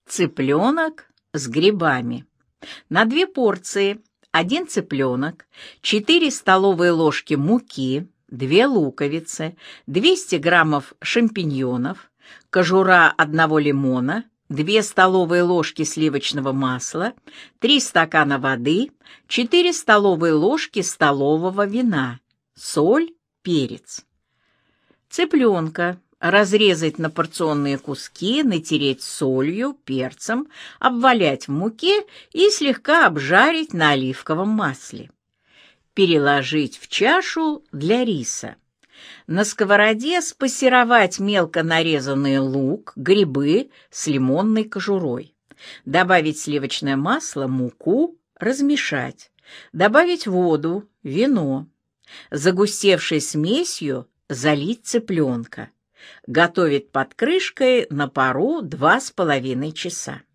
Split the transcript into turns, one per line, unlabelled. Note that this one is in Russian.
Цыпленок с грибами. На 2 порции 1 цыпленок, 4 столовые ложки муки, 2 луковицы, 200 граммов шампиньонов, кожура 1 лимона, 2 столовые ложки сливочного масла, 3 стакана воды, 4 столовые ложки столового вина, соль, перец. Цыпленка разрезать на порционные куски, натереть солью, перцем, обвалять в муке и слегка обжарить на оливковом масле. Переложить в чашу для риса. На сковороде спассеровать мелко нарезанный лук, грибы с лимонной кожурой. Добавить сливочное масло, муку, размешать. Добавить воду, вино. Загустевшей смесью залить цыпленка. Готовить под крышкой на пару 2,5 часа.